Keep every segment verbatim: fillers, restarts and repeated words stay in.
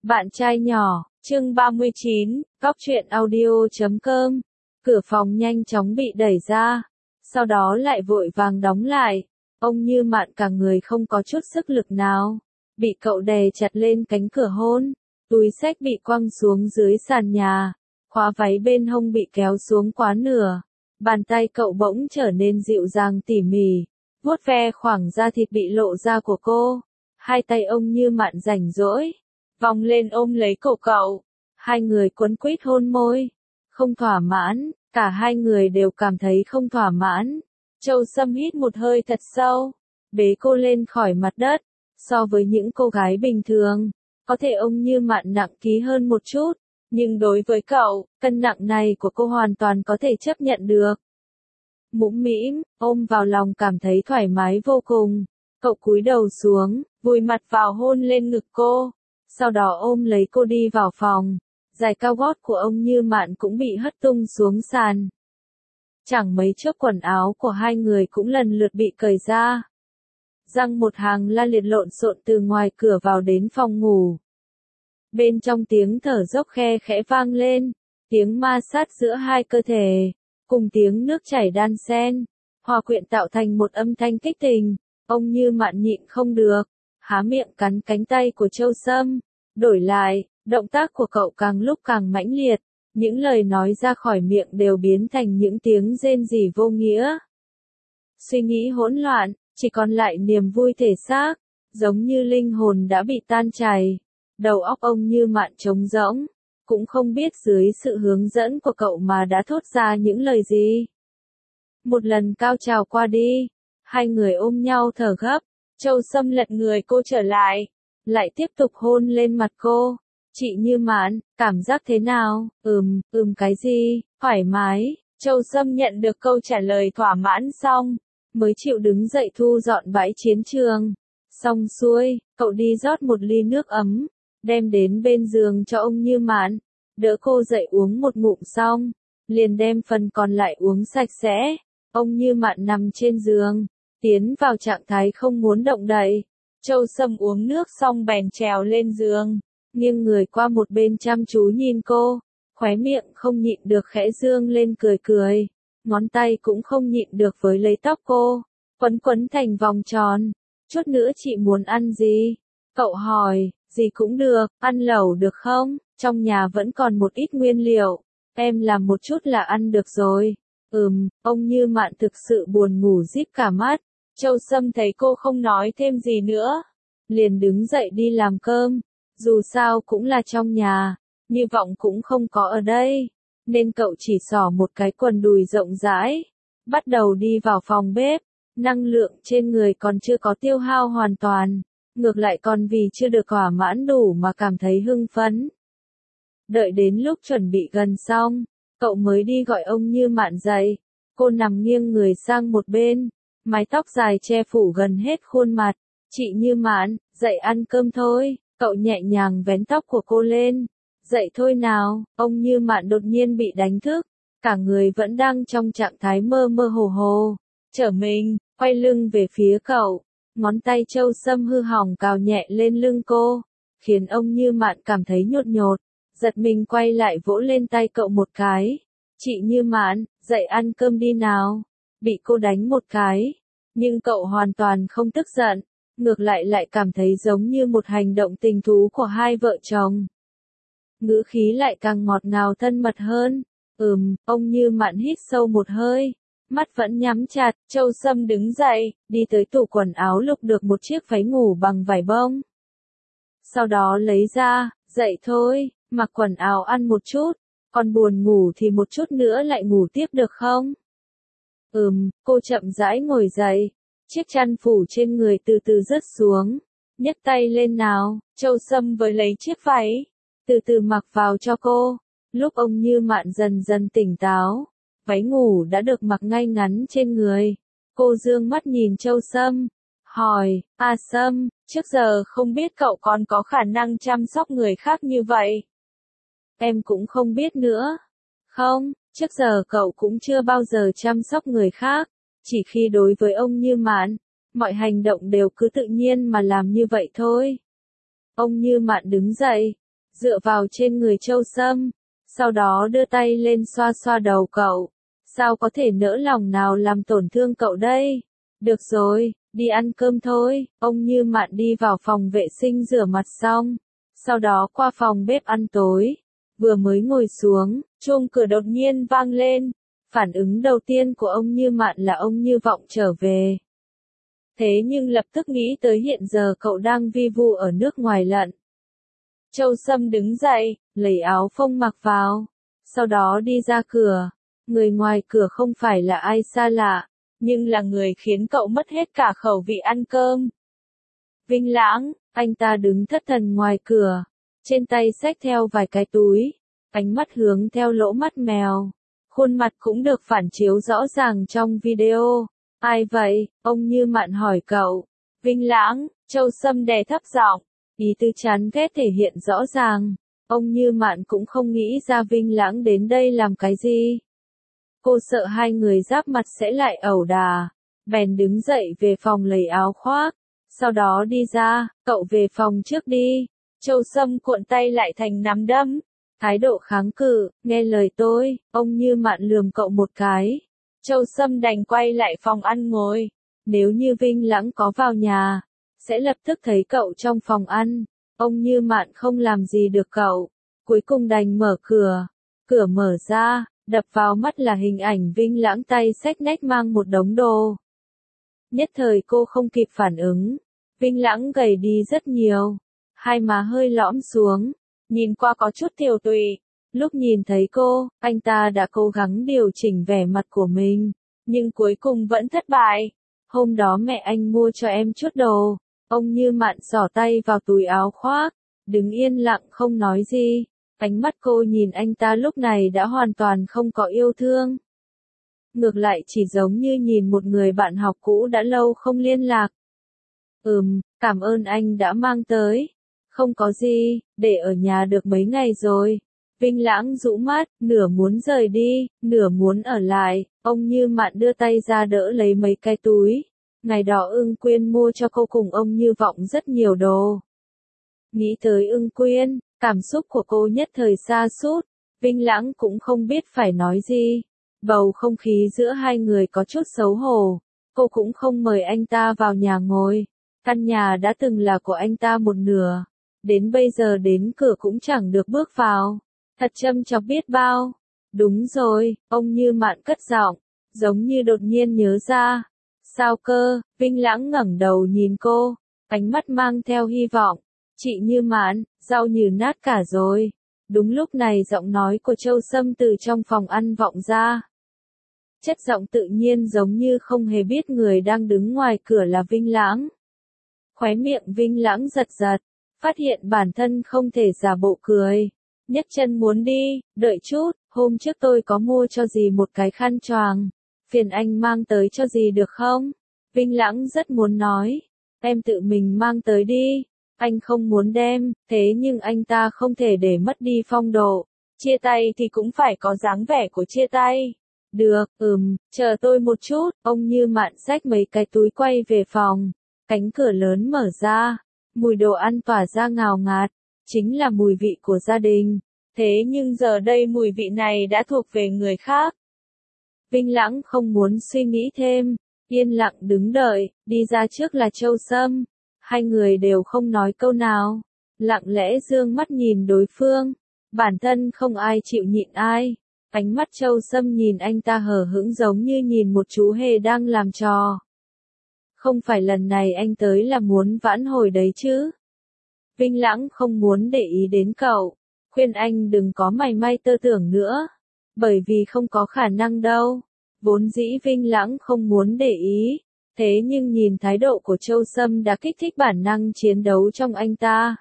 Bạn trai nhỏ, chương ba mươi chín, góc truyện audio chấm com. Cửa phòng nhanh chóng bị đẩy ra, sau đó lại vội vàng đóng lại. Ông Như Mạn cả người không có chút sức lực nào, bị cậu đè chặt lên cánh cửa hôn, túi xách bị quăng xuống dưới sàn nhà, khóa váy bên hông bị kéo xuống quá nửa. Bàn tay cậu bỗng trở nên dịu dàng tỉ mỉ, vuốt ve khoảng da thịt bị lộ ra của cô. Hai tay ông Như Mạn rảnh rỗi, vòng lên ôm lấy cổ cậu. Hai người quấn quýt hôn môi. Không thỏa mãn, cả hai người đều cảm thấy không thỏa mãn. Châu Sâm hít một hơi thật sâu, bế cô lên khỏi mặt đất. So với những cô gái bình thường, có thể ông Như Mạn nặng ký hơn một chút, nhưng đối với cậu, cân nặng này của cô hoàn toàn có thể chấp nhận được. Mũm mĩm, ôm vào lòng cảm thấy thoải mái vô cùng. Cậu cúi đầu xuống, vùi mặt vào hôn lên ngực cô, sau đó ôm lấy cô đi vào phòng. Giày cao gót của ông Như Mạn cũng bị hất tung xuống sàn. Chẳng mấy chốc quần áo của hai người cũng lần lượt bị cởi ra. Răng một hàng la liệt lộn xộn từ ngoài cửa vào đến phòng ngủ. Bên trong tiếng thở dốc khe khẽ vang lên, tiếng ma sát giữa hai cơ thể, cùng tiếng nước chảy đan xen, hòa quyện tạo thành một âm thanh kích tình. Ông Như Mạn nhịn không được, há miệng cắn cánh tay của Châu Sâm. Đổi lại, động tác của cậu càng lúc càng mãnh liệt, những lời nói ra khỏi miệng đều biến thành những tiếng rên rỉ vô nghĩa. Suy nghĩ hỗn loạn, chỉ còn lại niềm vui thể xác, giống như linh hồn đã bị tan chảy. Đầu óc ông Như Mạn trống rỗng, cũng không biết dưới sự hướng dẫn của cậu mà đã thốt ra những lời gì. Một lần cao trào qua đi, hai người ôm nhau thở gấp. Châu Sâm lật người cô trở lại, lại tiếp tục hôn lên mặt cô. Chị Như Mạn, cảm giác thế nào? Ừm, ừm cái gì? Thoải mái. Châu Sâm nhận được câu trả lời thỏa mãn xong, mới chịu đứng dậy thu dọn bãi chiến trường. Xong xuôi, cậu đi rót một ly nước ấm, đem đến bên giường cho ông Như Mạn, đỡ cô dậy uống một ngụm xong, liền đem phần còn lại uống sạch sẽ. Ông Như Mạn nằm trên giường, tiến vào trạng thái không muốn động đậy. Châu Sâm uống nước xong bèn trèo lên giường, nghiêng người qua một bên chăm chú nhìn cô, khóe miệng không nhịn được khẽ dương lên cười cười, ngón tay cũng không nhịn được với lấy tóc cô, quấn quấn thành vòng tròn. Chút nữa chị muốn ăn gì? Cậu hỏi. Gì cũng được, ăn lẩu được không? Trong nhà vẫn còn một ít nguyên liệu, em làm một chút là ăn được rồi. Ừm, ông Như Mạn thực sự buồn ngủ díp cả mắt. Châu Sâm thấy cô không nói thêm gì nữa, liền đứng dậy đi làm cơm. Dù sao cũng là trong nhà, Như Vọng cũng không có ở đây, nên cậu chỉ xỏ một cái quần đùi rộng rãi, bắt đầu đi vào phòng bếp. Năng lượng trên người còn chưa có tiêu hao hoàn toàn, ngược lại còn vì chưa được thỏa mãn đủ mà cảm thấy hưng phấn. Đợi đến lúc chuẩn bị gần xong, cậu mới đi gọi ông Như Mạn dậy. Cô nằm nghiêng người sang một bên, mái tóc dài che phủ gần hết khuôn mặt. Chị Như Mạn, dậy ăn cơm thôi. Cậu nhẹ nhàng vén tóc của cô lên. Dậy thôi nào. Ông Như Mạn đột nhiên bị đánh thức, cả người vẫn đang trong trạng thái mơ mơ hồ hồ. Trở mình, quay lưng về phía cậu. Ngón tay Châu Sâm hư hỏng cào nhẹ lên lưng cô, khiến ông Như Mạn cảm thấy nhột nhột, giật mình quay lại vỗ lên tay cậu một cái. Chị Như Mạn, dậy ăn cơm đi nào. Bị cô đánh một cái, nhưng cậu hoàn toàn không tức giận, ngược lại lại cảm thấy giống như một hành động tình thú của hai vợ chồng. Ngữ khí lại càng ngọt ngào thân mật hơn. Ừm, ông Như Mạn hít sâu một hơi, mắt vẫn nhắm chặt. Châu Sâm đứng dậy, đi tới tủ quần áo lục được một chiếc váy ngủ bằng vải bông. Sau đó lấy ra, dậy thôi, mặc quần áo ăn một chút, còn buồn ngủ thì một chút nữa lại ngủ tiếp được không? Ừm, cô chậm rãi ngồi dậy, chiếc chăn phủ trên người từ từ rớt xuống, nhấc tay lên nào. Châu Sâm với lấy chiếc váy, từ từ mặc vào cho cô. Lúc ông Như Mạn dần dần tỉnh táo, váy ngủ đã được mặc ngay ngắn trên người. Cô dương mắt nhìn Châu Sâm, hỏi, à Sâm, trước giờ không biết cậu còn có khả năng chăm sóc người khác như vậy. Em cũng không biết nữa. Không, trước giờ cậu cũng chưa bao giờ chăm sóc người khác, chỉ khi đối với ông Như Mạn, mọi hành động đều cứ tự nhiên mà làm như vậy thôi. Ông Như Mạn đứng dậy, dựa vào trên người Châu Sâm, sau đó đưa tay lên xoa xoa đầu cậu. Sao có thể nỡ lòng nào làm tổn thương cậu đây? Được rồi, đi ăn cơm thôi. Ông Như Mạn đi vào phòng vệ sinh rửa mặt xong, sau đó qua phòng bếp ăn tối. Vừa mới ngồi xuống, chuông cửa đột nhiên vang lên. Phản ứng đầu tiên của ông Như Mạn là ông Như Vọng trở về. Thế nhưng lập tức nghĩ tới hiện giờ cậu đang vi vu ở nước ngoài lận. Châu Sâm đứng dậy, lấy áo phông mặc vào, sau đó đi ra cửa. Người ngoài cửa không phải là ai xa lạ, nhưng là người khiến cậu mất hết cả khẩu vị ăn cơm. Vinh Lãng, anh ta đứng thất thần ngoài cửa, trên tay xách theo vài cái túi, ánh mắt hướng theo lỗ mắt mèo. Khuôn mặt cũng được phản chiếu rõ ràng trong video. Ai vậy? Ông Như Mạn hỏi cậu. Vinh Lãng, Châu Sâm đè thấp giọng, ý tứ chán ghét thể hiện rõ ràng. Ông Như Mạn cũng không nghĩ ra Vinh Lãng đến đây làm cái gì. Cô sợ hai người giáp mặt sẽ lại ẩu đà, bèn đứng dậy về phòng lấy áo khoác, sau đó đi ra. Cậu về phòng trước đi. Châu Sâm cuộn tay lại thành nắm đấm, thái độ kháng cự. Nghe lời tôi. Ông Như Mạn lườm cậu một cái. Châu Sâm đành quay lại phòng ăn ngồi. Nếu như Vinh Lãng có vào nhà, sẽ lập tức thấy cậu trong phòng ăn. Ông Như Mạn không làm gì được cậu, cuối cùng đành mở cửa. Cửa mở ra, đập vào mắt là hình ảnh Vinh Lãng tay xách nách mang một đống đồ. Nhất thời cô không kịp phản ứng. Vinh Lãng gầy đi rất nhiều, hai má hơi lõm xuống, nhìn qua có chút tiều tụy. Lúc nhìn thấy cô, anh ta đã cố gắng điều chỉnh vẻ mặt của mình, nhưng cuối cùng vẫn thất bại. Hôm đó mẹ anh mua cho em chút đồ. Ông Như Mạn xỏ tay vào túi áo khoác, đứng yên lặng không nói gì. Ánh mắt cô nhìn anh ta lúc này đã hoàn toàn không có yêu thương. Ngược lại chỉ giống như nhìn một người bạn học cũ đã lâu không liên lạc. Ừm, cảm ơn anh đã mang tới. Không có gì, để ở nhà được mấy ngày rồi. Vinh Lãng rũ mắt, nửa muốn rời đi, nửa muốn ở lại. Ông Như Mạn đưa tay ra đỡ lấy mấy cái túi. Ngày đó Ưng Quyên mua cho cô cùng ông Như Vọng rất nhiều đồ. Nghĩ tới Ưng Quyên, cảm xúc của cô nhất thời sa sút. Vinh Lãng cũng không biết phải nói gì. Bầu không khí giữa hai người có chút xấu hổ. Cô cũng không mời anh ta vào nhà ngồi. Căn nhà đã từng là của anh ta một nửa. Đến bây giờ đến cửa cũng chẳng được bước vào. Thật châm chọc biết bao. Đúng rồi, ông Như Mạn cất giọng, giống như đột nhiên nhớ ra. Sao cơ? Vinh Lãng ngẩng đầu nhìn cô, ánh mắt mang theo hy vọng. Chị Như Mạn, rau như nát cả rồi. Đúng lúc này giọng nói của Châu Sâm từ trong phòng ăn vọng ra. Chất giọng tự nhiên giống như không hề biết người đang đứng ngoài cửa là Vinh Lãng. Khóe miệng Vinh Lãng giật giật, phát hiện bản thân không thể giả bộ cười. Nhấc chân muốn đi, đợi chút, hôm trước tôi có mua cho dì một cái khăn choàng. Phiền anh mang tới cho dì được không? Vinh Lãng rất muốn nói. Em tự mình mang tới đi. Anh không muốn đem, thế nhưng anh ta không thể để mất đi phong độ. Chia tay thì cũng phải có dáng vẻ của chia tay. Được, ừm, chờ tôi một chút. Ông Như Mạn xách mấy cái túi quay về phòng. Cánh cửa lớn mở ra. Mùi đồ ăn tỏa ra ngào ngạt. Chính là mùi vị của gia đình. Thế nhưng giờ đây mùi vị này đã thuộc về người khác. Vinh Lãng không muốn suy nghĩ thêm. Yên lặng đứng đợi, đi ra trước là Châu Sâm. Hai người đều không nói câu nào. Lặng lẽ dương mắt nhìn đối phương. Bản thân không ai chịu nhịn ai. Ánh mắt Châu Sâm nhìn anh ta hờ hững giống như nhìn một chú hề đang làm trò. Không phải lần này anh tới là muốn vãn hồi đấy chứ. Vinh Lãng không muốn để ý đến cậu. Khuyên anh đừng có mày may tơ tưởng nữa. Bởi vì không có khả năng đâu. Vốn dĩ Vinh Lãng không muốn để ý. Thế nhưng nhìn thái độ của Châu Sâm đã kích thích bản năng chiến đấu trong anh ta.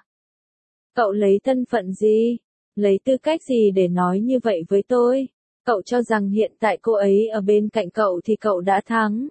Cậu lấy thân phận gì? Lấy tư cách gì để nói như vậy với tôi? Cậu cho rằng hiện tại cô ấy ở bên cạnh cậu thì cậu đã thắng.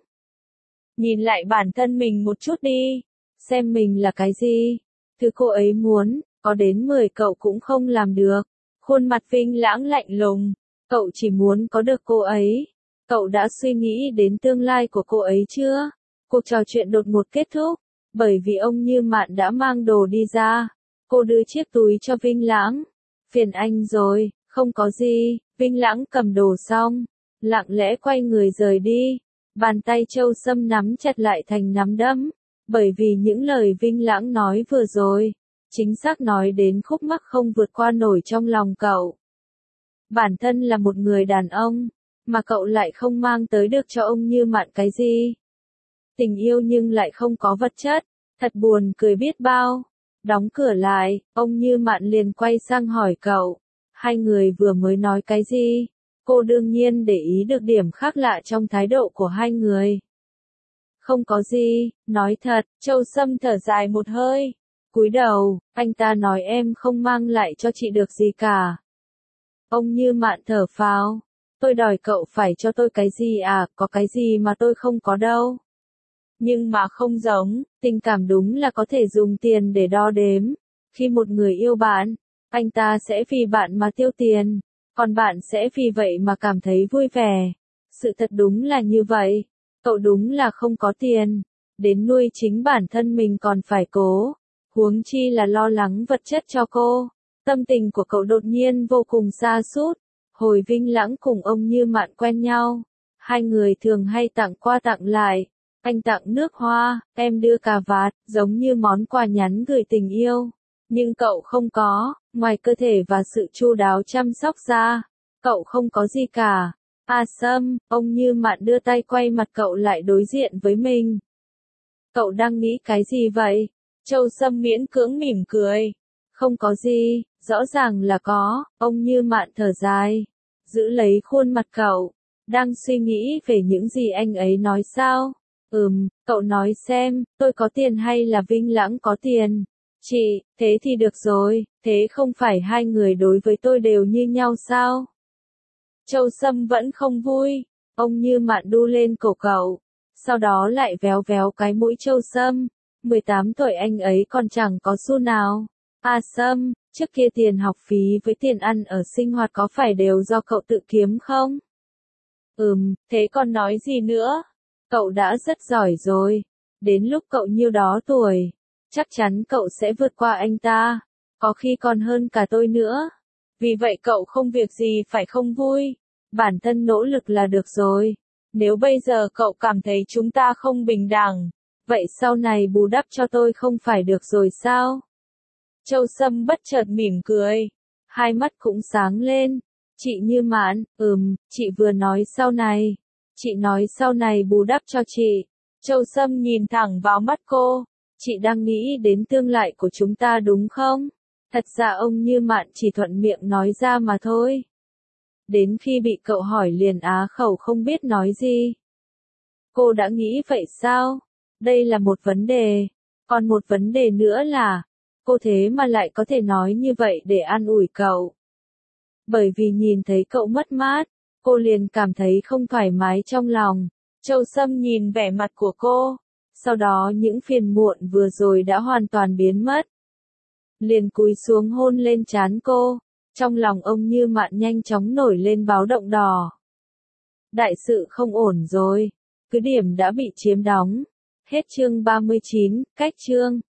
Nhìn lại bản thân mình một chút đi. Xem mình là cái gì? Thứ cô ấy muốn, có đến mười cậu cũng không làm được. Khuôn mặt Vinh Lãng lạnh lùng. Cậu chỉ muốn có được cô ấy. Cậu đã suy nghĩ đến tương lai của cô ấy chưa? Cuộc trò chuyện đột ngột kết thúc. Bởi vì ông Như Mạn đã mang đồ đi ra. Cô đưa chiếc túi cho Vinh Lãng. Phiền anh rồi, không có gì. Vinh Lãng cầm đồ xong, lặng lẽ quay người rời đi. Bàn tay Châu Sâm nắm chặt lại thành nắm đấm. Bởi vì những lời Vinh Lãng nói vừa rồi, chính xác nói đến khúc mắc không vượt qua nổi trong lòng cậu. Bản thân là một người đàn ông, mà cậu lại không mang tới được cho ông Như Mạn cái gì. Tình yêu nhưng lại không có vật chất, thật buồn cười biết bao. Đóng cửa lại, ông Như Mạn liền quay sang hỏi cậu, hai người vừa mới nói cái gì? Cô đương nhiên để ý được điểm khác lạ trong thái độ của hai người. Không có gì, nói thật. Châu Sâm thở dài một hơi, cúi đầu. Anh ta nói em không mang lại cho chị được gì cả. Ông Như Mạn thở phào, tôi đòi cậu phải cho tôi cái gì à, có cái gì mà tôi không có đâu. Nhưng mà không giống, tình cảm đúng là có thể dùng tiền để đo đếm. Khi một người yêu bạn, anh ta sẽ vì bạn mà tiêu tiền, còn bạn sẽ vì vậy mà cảm thấy vui vẻ. Sự thật đúng là như vậy, cậu đúng là không có tiền, đến nuôi chính bản thân mình còn phải cố, huống chi là lo lắng vật chất cho cô. Tâm tình của cậu đột nhiên vô cùng sa sút. Hồi Vinh Lãng cùng ông Như Mạn quen nhau, hai người thường hay tặng qua tặng lại. Anh tặng nước hoa, em đưa cà vạt, giống như món quà nhắn gửi tình yêu. Nhưng cậu không có, ngoài cơ thể và sự chu đáo chăm sóc ra, cậu không có gì cả. A Sâm, ông Như Mạn đưa tay quay mặt cậu lại đối diện với mình. Cậu đang nghĩ cái gì vậy? Châu Sâm miễn cưỡng mỉm cười. Không có gì, rõ ràng là có. Ông Như Mạn thở dài, giữ lấy khuôn mặt cậu. Đang suy nghĩ về những gì anh ấy nói sao? Ừm, cậu nói xem, tôi có tiền hay là Vinh Lãng có tiền? Chị, thế thì được rồi, thế không phải hai người đối với tôi đều như nhau sao? Châu Sâm vẫn không vui, ông Như Mạn đu lên cổ cậu, sau đó lại véo véo cái mũi Châu Sâm. mười tám tuổi anh ấy còn chẳng có xu nào. À Sâm, trước kia tiền học phí với tiền ăn ở sinh hoạt có phải đều do cậu tự kiếm không? Ừm, thế còn nói gì nữa? Cậu đã rất giỏi rồi. Đến lúc cậu nhiêu đó tuổi, chắc chắn cậu sẽ vượt qua anh ta, có khi còn hơn cả tôi nữa. Vì vậy cậu không việc gì phải không vui, bản thân nỗ lực là được rồi. Nếu bây giờ cậu cảm thấy chúng ta không bình đẳng, vậy sau này bù đắp cho tôi không phải được rồi sao? Châu Sâm bất chợt mỉm cười, hai mắt cũng sáng lên. Chị Như Mạn, ừm, chị vừa nói sau này. Chị nói sau này bù đắp cho chị. Châu Sâm nhìn thẳng vào mắt cô. Chị đang nghĩ đến tương lai của chúng ta đúng không? Thật ra ông Như Mạn chỉ thuận miệng nói ra mà thôi. Đến khi bị cậu hỏi liền á khẩu không biết nói gì. Cô đã nghĩ vậy sao? Đây là một vấn đề. Còn một vấn đề nữa là, cô thế mà lại có thể nói như vậy để an ủi cậu. Bởi vì nhìn thấy cậu mất mát, cô liền cảm thấy không thoải mái trong lòng. Châu Sâm nhìn vẻ mặt của cô, sau đó những phiền muộn vừa rồi đã hoàn toàn biến mất. Liền cúi xuống hôn lên trán cô, trong lòng ông Như Mạn nhanh chóng nổi lên báo động đỏ. Đại sự không ổn rồi, cứ điểm đã bị chiếm đóng. Hết chương ba mươi chín, cách chương.